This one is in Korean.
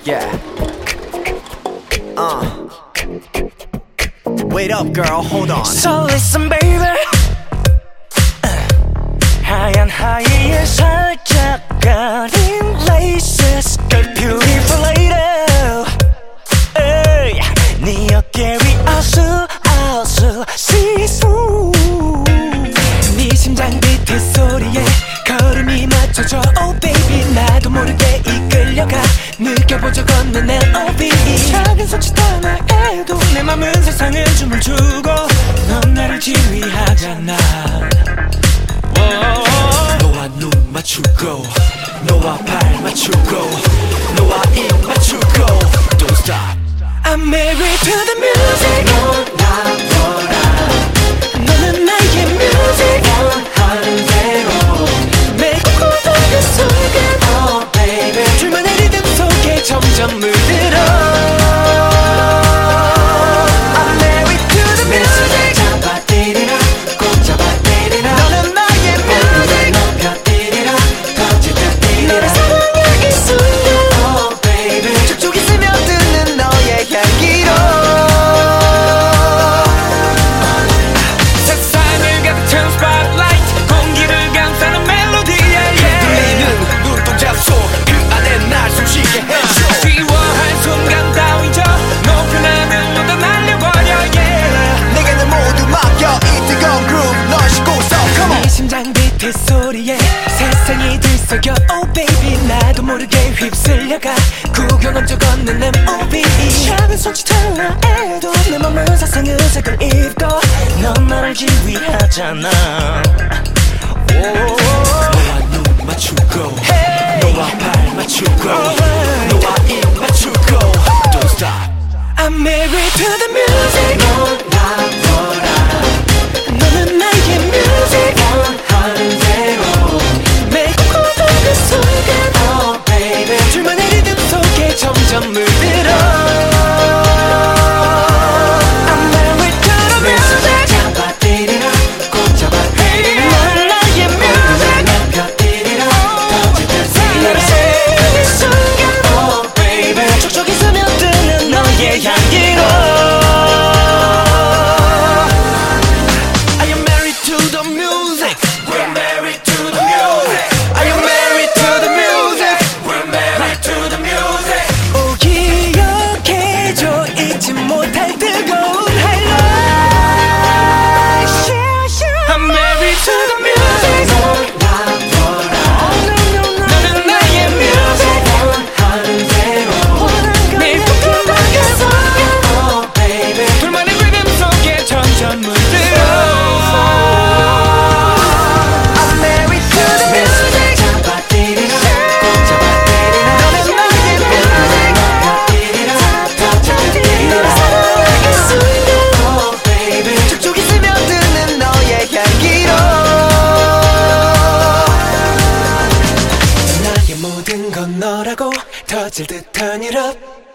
Yeah. Wait up, girl. Hold on. So listen, baby. 하얀 하의에 살짝 가린 laces, girl, beautiful lady. 에이, 네 어깨 위 아슬아슬 시소. 네 심장 비트 소리에 걸음이 맞춰져. Oh baby, 나도 모르게 이끌려가. 느껴본 적 없는 L.O.V. 작은 손짓 하나에도 내 맘은 세상을 춤을 추고. 넌 나를 지휘하잖아. 너와 눈 맞추고, 너와 발 맞추고, 너와 입 맞추고. Don't stop. I'm married to the music. 너나 너라. 너는 나의 music. 원하는 대로. 매일 꿈꾸던 그 순간. Oh baby. 줄만의 리듬 속에 점점 물들어. I'm married to the music. 잡아들이라, 꼭 잡아들이라. 너는 나의 music. 높여들이라, 더 짙어들이라. 너를 사랑해 이 순간. Oh baby. 촉촉이 스며드는 너의 향기로. 세상을 가득 채운 spotlight, 공기를 감싸는 멜로디. 들리는 눈동자 속 그 안에 날 숨쉬게 해줘. 쉬워할 순간 따위죠. 높은 하늘로 더 날려버려. Yeah. 내게는 모두 맡겨 이 뜨거운 groove 널 싣고서 come on. 네 심장 비트 소리에 세상이 들썩여. Oh baby, 나도 모르게 휩쓸려가. 구경한 적 없는 M.O.V. 작은 손짓 하나에도 내 맘은 세상의 색을 입고. 넌 나를 지휘하잖아. 너와 눈 맞추고, 너와 발 맞추고, 너와 입 맞추고. Don't stop. I'm married to the music. 너나 너라. 너는 나의 music. 원하는 대로. 매일 꿈꾸던 그 순간. Oh baby. 줄만의 리듬 속에 점점 물들어. I'm married to the music. 잡아들이라, 꼭 잡아들이라. 넌 나의 music. 높여들이라, 더 짙어들이라. 너를 사랑하는 순간. Oh baby. 촉촉이 스며드는 너의 향기로. I am married to the music. We're married to the music. I am married to the music. We're married to the music. 오, 기억해줘. 잊지 못할 뜨거운 highlight. I'm married to the music. 너나 너라. 너는 나의 music. 원하는 대로. 매일 꿈꾸던 그 순간. Oh baby. 둘만의 리듬 속에 점점 물들어. I'm married to the music. 잡아들이라, 꼭 잡아들이라. 너는 나의 music. 높여들이라, 더 짙어들이라. 너를 사랑하는 순간. Oh baby. 촉촉이 스며드는 너의 향기로. 나의 모든 건 너라고 터질 듯한 이름.